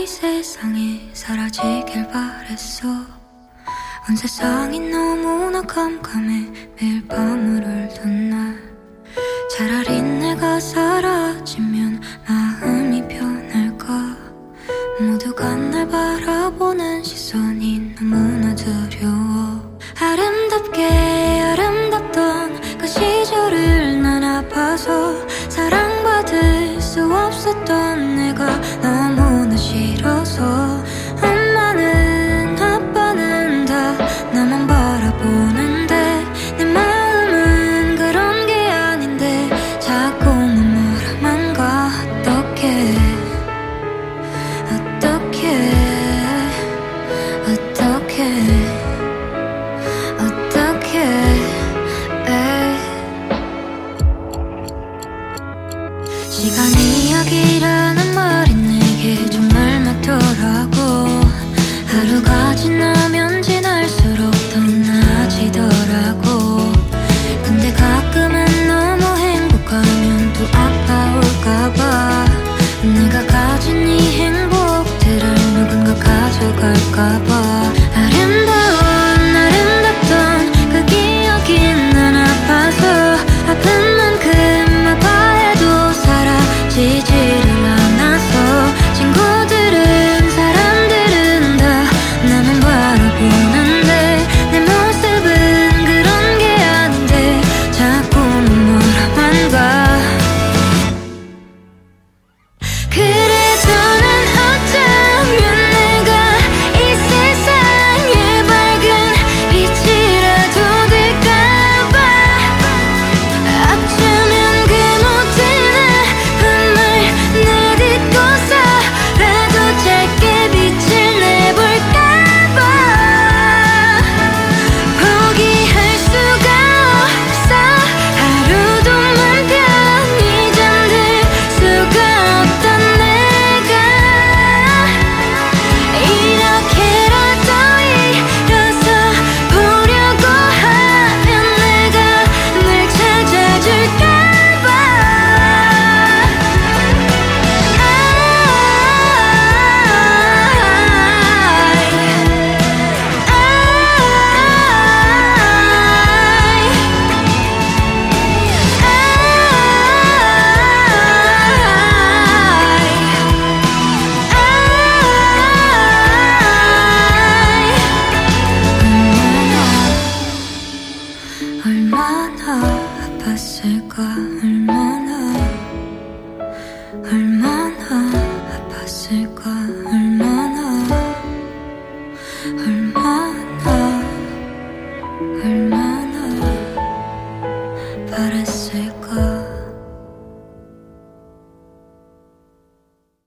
세상에 사라지길 바랬어. 온 세상이 너무나 깜깜해. 매일 밤을 울던 날 차라리 내가 사라지면 마음이 편할까. 모두가 날 바라보는 시선이 너무나 두려워. 아름답게 아름답던 그 시절을 난 아파서 사랑받을 수 없었던 내가 너무나 싫어서. 엄마는 아빠는 다 나만 바라보는데 내 마음은 그런 게 아닌데 자꾸만 뭐라만 가. 어떡해 어떡해 시간 이야기라는 말이 내게 정말 맞더라고. 하루가 지나면 지날수록 더 나아지더라고. 근데 가끔은 너무 행복하면 또 아파올까봐. 내가 가진 이 행복들을 누군가 가져갈까봐. 아름다운 아름답던 그 기억이 난 아파서 아픈 만큼 아파해도 사라지지를 않아서. 친구들은 사람들은 다 나만 바라보는데 내 모습은 그런 게 아닌데 자꾸만 뭐라만 가. 그래도 난 어쩌면 내가 이 세상에 밝은 빛이라도 될까봐. 어쩌면 그 모든 아픔을 내딛고서라도 짧게 빛을 내볼까봐. 포기할 수가 없어. 하루도 맘 편히 잠들 수가 없던 내가 이렇게라도 일어서 보려고 하면 내가 널 찾아줄까봐. 얼마나 아팠을까. 얼마나 아팠을까. 얼마나